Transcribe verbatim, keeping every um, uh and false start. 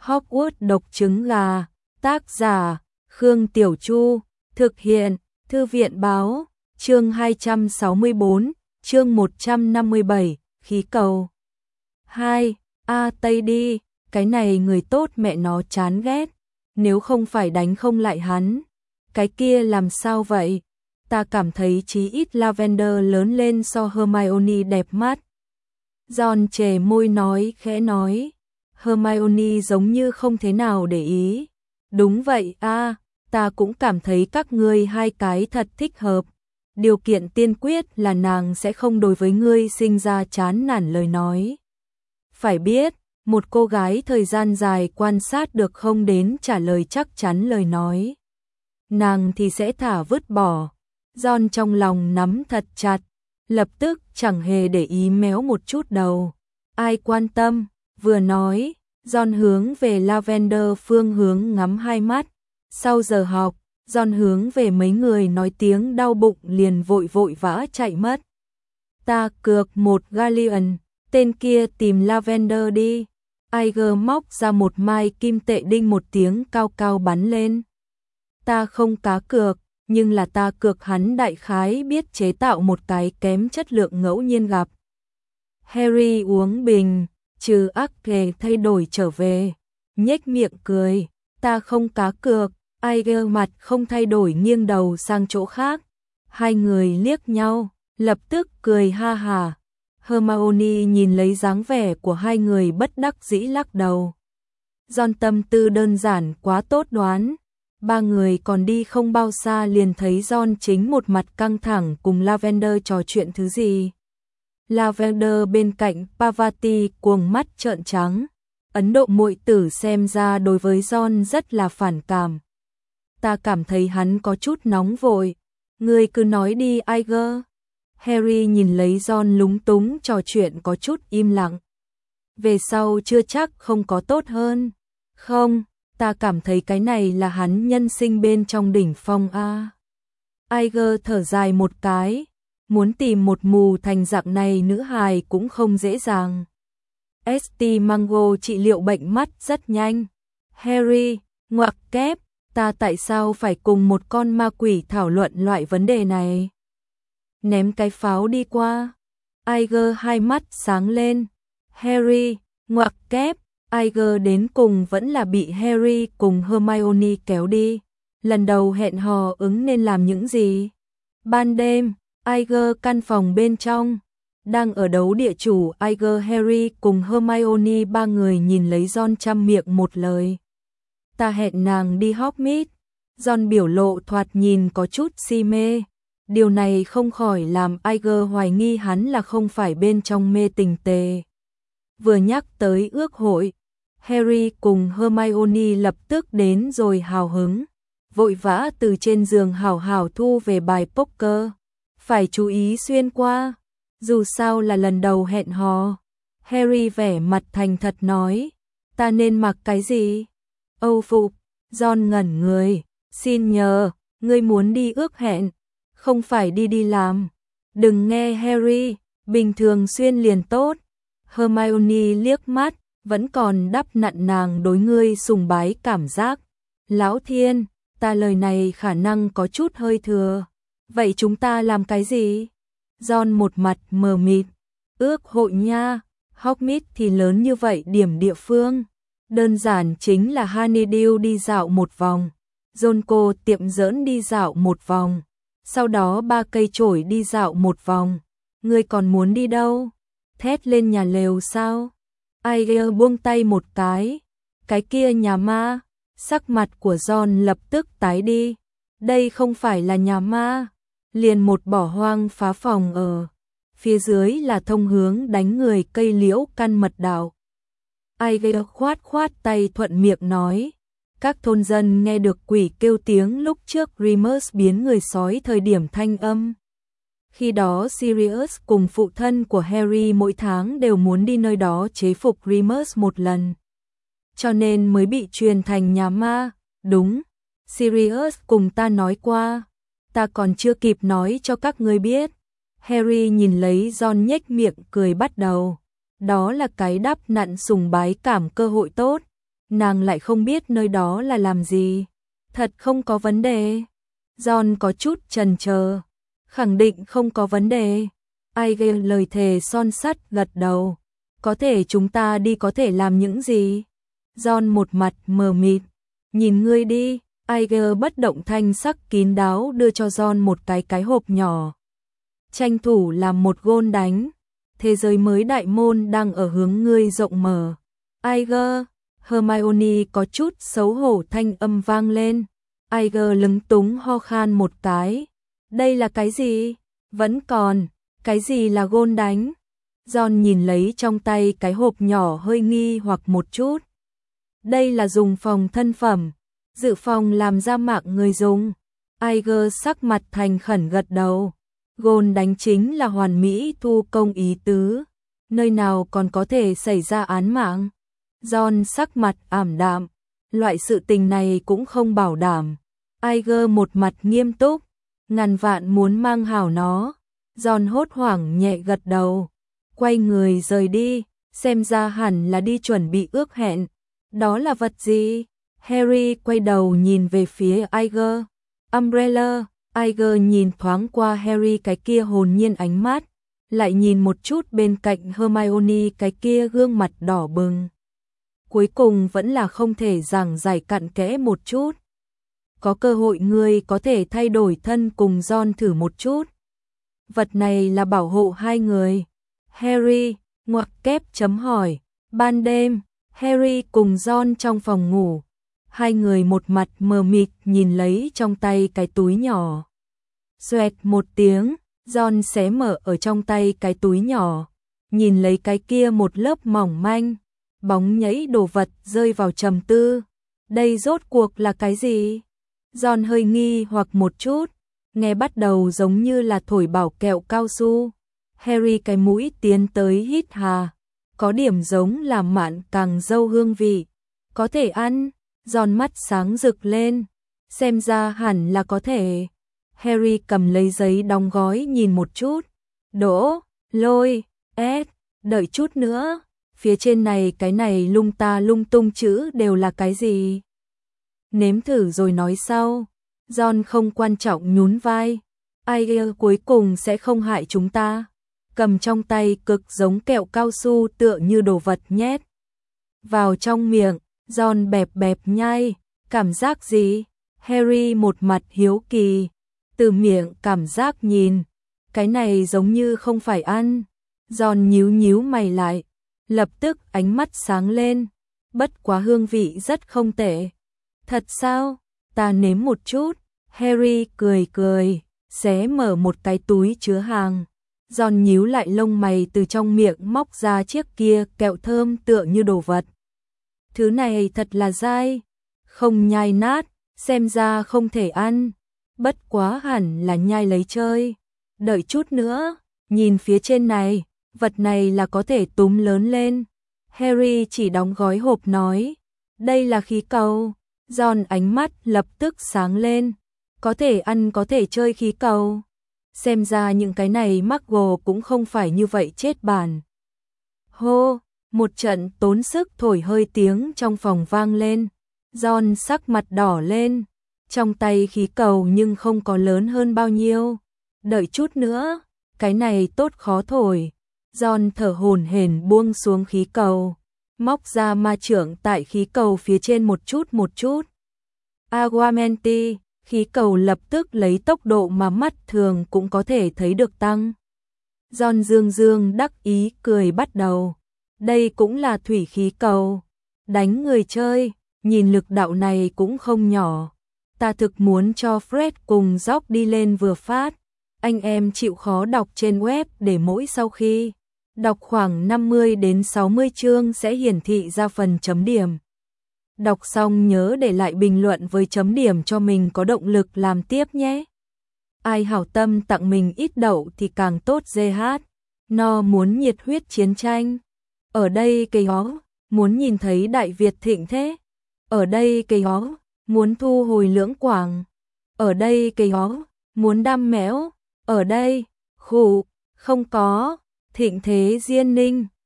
Hogwarts độc trứng gà, tác giả Khương Tiểu Chu, thực hiện Thư viện Báo, chương hai trăm sáu mươi bốn, chương một trăm năm mươi bảy, khí cầu. hai. A Tây đi, cái này người tốt mẹ nó chán ghét, nếu không phải đánh không lại hắn. Cái kia làm sao vậy? Ta cảm thấy chí ít Lavender lớn lên so Hermione đẹp mắt. Ron chề môi nói khẽ nói. Hermione giống như không thế nào để ý. Đúng vậy a, ta cũng cảm thấy các ngươi hai cái thật thích hợp. Điều kiện tiên quyết là nàng sẽ không đối với ngươi sinh ra chán nản lời nói. Phải biết, một cô gái thời gian dài quan sát được không đến trả lời chắc chắn lời nói. Nàng thì sẽ thả vứt bỏ. Ron trong lòng nắm thật chặt, lập tức chẳng hề để ý méo một chút đầu. Ai quan tâm, vừa nói, Ron hướng về Lavender phương hướng ngắm hai mắt. Sau giờ học, Ron hướng về mấy người nói tiếng đau bụng liền vội vội vã chạy mất. Ta cược một galleon, tên kia tìm Lavender đi. Iger móc ra một mai kim tệ đinh một tiếng cao cao bắn lên. Ta không cá cược, nhưng là ta cược hắn đại khái biết chế tạo một cái kém chất lượng ngẫu nhiên gặp. Harry uống bình, trừ ác kề thay đổi trở về, nhếch miệng cười, ta không cá cược. Iger mặt không thay đổi nghiêng đầu sang chỗ khác. Hai người liếc nhau, lập tức cười ha hà. Hermione nhìn lấy dáng vẻ của hai người bất đắc dĩ lắc đầu. Ron tâm tư đơn giản quá tốt đoán. Ba người còn đi không bao xa liền thấy Ron chính một mặt căng thẳng cùng Lavender trò chuyện thứ gì. Lavender bên cạnh Parvati cuồng mắt trợn trắng. Ấn Độ muội tử xem ra đối với Ron rất là phản cảm. Ta cảm thấy hắn có chút nóng vội. Ngươi cứ nói đi Iger. Harry nhìn lấy Ron lúng túng trò chuyện có chút im lặng. Về sau chưa chắc không có tốt hơn. Không, ta cảm thấy cái này là hắn nhân sinh bên trong đỉnh phong a. Iger thở dài một cái, muốn tìm một mù thành dạng này nữ hài cũng không dễ dàng. ét tê Mango trị liệu bệnh mắt rất nhanh. Harry, ngoặc kép, ta tại sao phải cùng một con ma quỷ thảo luận loại vấn đề này? Ném cái pháo đi qua. Iger hai mắt sáng lên. Harry, ngoặc kép, Iger đến cùng vẫn là bị Harry cùng Hermione kéo đi. Lần đầu hẹn hò ứng nên làm những gì? Ban đêm, Iger căn phòng bên trong. Đang ở đấu địa chủ, Iger, Harry cùng Hermione ba người nhìn lấy Ron trăm miệng một lời. Ta hẹn nàng đi Hogsmeade. Ron biểu lộ thoạt nhìn có chút si mê. Điều này không khỏi làm Iger hoài nghi hắn là không phải bên trong mê tình tề. Vừa nhắc tới ước hội, Harry cùng Hermione lập tức đến rồi hào hứng, vội vã từ trên giường hào hào thu về bài poker. Phải chú ý xuyên qua, dù sao là lần đầu hẹn hò. Harry vẻ mặt thành thật nói, ta nên mặc cái gì? Âu phục. Ron ngẩn người, xin nhờ, ngươi muốn đi ước hẹn, không phải đi đi làm. Đừng nghe Harry, bình thường xuyên liền tốt. Hermione liếc mắt, vẫn còn đắp nặn nàng đối ngươi sùng bái cảm giác. Lão thiên, ta lời này khả năng có chút hơi thừa. Vậy chúng ta làm cái gì? Ron một mặt mờ mịt. Ước hội nha, Hogsmeade thì lớn như vậy điểm địa phương. Đơn giản chính là Honeydew đi dạo một vòng, Jonco tiệm giỡn đi dạo một vòng, sau đó ba cây chổi đi dạo một vòng. Ngươi còn muốn đi đâu? Thét lên nhà lều sao? Iger buông tay một cái. Cái kia nhà ma. Sắc mặt của Ron lập tức tái đi. Đây không phải là nhà ma, liền một bỏ hoang phá phòng ở. Phía dưới là thông hướng đánh người cây liễu căn mật đạo. Iger khoát khoát tay thuận miệng nói. Các thôn dân nghe được quỷ kêu tiếng lúc trước Remus biến người sói thời điểm thanh âm. Khi đó Sirius cùng phụ thân của Harry mỗi tháng đều muốn đi nơi đó chế phục Remus một lần. Cho nên mới bị truyền thành nhà ma. Đúng, Sirius cùng ta nói qua. Ta còn chưa kịp nói cho các ngươi biết. Harry nhìn lấy Ron nhếch miệng cười bắt đầu. Đó là cái đắp nặn sùng bái cảm cơ hội tốt. nàng lại không biết nơi đó là làm gì. Thật không có vấn đề. John có chút chần chờ. Khẳng định không có vấn đề. Aige lời thề son sắt gật đầu. Có thể chúng ta đi có thể làm những gì? John một mặt mờ mịt. Nhìn ngươi đi. Aige bất động thanh sắc kín đáo đưa cho John một cái cái hộp nhỏ. Tranh thủ làm một gôn đánh. Thế giới mới đại môn đang ở hướng ngươi rộng mở. Aige, Hermione có chút xấu hổ thanh âm vang lên. Aige lúng túng ho khan một cái. Đây là cái gì? Vẫn còn. Cái gì là gôn đánh? John nhìn lấy trong tay cái hộp nhỏ hơi nghi hoặc một chút. Đây là dùng phòng thân phẩm. Dự phòng làm ra mạng người dùng. Aige sắc mặt thành khẩn gật đầu. Gôn đánh chính là hoàn mỹ thu công ý tứ. Nơi nào còn có thể xảy ra án mạng? John sắc mặt ảm đạm. Loại sự tình này cũng không bảo đảm. Aige một mặt nghiêm túc. Ngàn vạn muốn mang hảo nó. John hốt hoảng nhẹ gật đầu. Quay người rời đi. Xem ra hẳn là đi chuẩn bị ước hẹn. Đó là vật gì? Harry quay đầu nhìn về phía Aige. Umbrella. Aige nhìn thoáng qua Harry cái kia hồn nhiên ánh mắt. Lại nhìn một chút bên cạnh Hermione cái kia gương mặt đỏ bừng. Cuối cùng vẫn là không thể giảng giải cặn kẽ một chút. Có cơ hội ngươi có thể thay đổi thân cùng John thử một chút. Vật này là bảo hộ hai người. Harry, ngoặc kép chấm hỏi. Ban đêm, Harry cùng John trong phòng ngủ. Hai người một mặt mờ mịt nhìn lấy trong tay cái túi nhỏ. Xoẹt một tiếng, John xé mở ở trong tay cái túi nhỏ. Nhìn lấy cái kia một lớp mỏng manh. Bóng nhảy đồ vật rơi vào trầm tư. Đây rốt cuộc là cái gì? John hơi nghi hoặc một chút. Nghe bắt đầu giống như là thổi bảo kẹo cao su. Harry cái mũi tiến tới hít hà. Có điểm giống là mạn càng dâu hương vị. Có thể ăn. John mắt sáng rực lên. Xem ra hẳn là có thể. Harry cầm lấy giấy đóng gói nhìn một chút. Đỗ, lôi, ép, đợi chút nữa. Phía trên này cái này lung ta lung tung chữ đều là cái gì? Nếm thử rồi nói sau. John không quan trọng nhún vai. Aige cuối cùng sẽ không hại chúng ta. Cầm trong tay cực giống kẹo cao su tựa như đồ vật nhét vào trong miệng. John bẹp bẹp nhai. Cảm giác gì? Harry một mặt hiếu kỳ. Từ miệng cảm giác nhìn. Cái này giống như không phải ăn. John nhíu nhíu mày lại. Lập tức ánh mắt sáng lên. Bất quá hương vị rất không tệ. Thật sao? Ta nếm một chút. Harry cười cười. Xé mở một cái túi chứa hàng. John nhíu lại lông mày từ trong miệng móc ra chiếc kia kẹo thơm tựa như đồ vật. Thứ này thật là dai. Không nhai nát. Xem ra không thể ăn. Bất quá hẳn là nhai lấy chơi. Đợi chút nữa. Nhìn phía trên này. Vật này là có thể túm lớn lên. Harry chỉ đóng gói hộp nói. Đây là khí cầu. John ánh mắt lập tức sáng lên. Có thể ăn có thể chơi khí cầu. Xem ra những cái này Muggle cũng không phải như vậy chết bản. Hô, một trận tốn sức thổi hơi tiếng trong phòng vang lên. John sắc mặt đỏ lên. Trong tay khí cầu nhưng không có lớn hơn bao nhiêu. Đợi chút nữa, cái này tốt khó thổi. John thở hổn hển buông xuống khí cầu. Móc ra ma chưởng tại khí cầu phía trên một chút một chút. Aguamenti, khí cầu lập tức lấy tốc độ mà mắt thường cũng có thể thấy được tăng. John dương dương đắc ý cười bắt đầu. Đây cũng là thủy khí cầu. Đánh người chơi, nhìn lực đạo này cũng không nhỏ. Ta thực muốn cho Fred cùng George đi lên vừa phát. Anh em chịu khó đọc trên web để mỗi sau khi đọc khoảng năm mươi đến sáu mươi chương sẽ hiển thị ra phần chấm điểm. Đọc xong nhớ để lại bình luận với chấm điểm cho mình có động lực làm tiếp nhé. Ai hảo tâm tặng mình ít đậu thì càng tốt giê hát. No muốn nhiệt huyết chiến tranh. Ở đây cây ó, muốn nhìn thấy Đại Việt thịnh thế. Ở đây cây ó, muốn thu hồi lưỡng quảng. Ở đây cây ó, muốn đam méo. Ở đây, khủ, không có, thịnh thế diên ninh.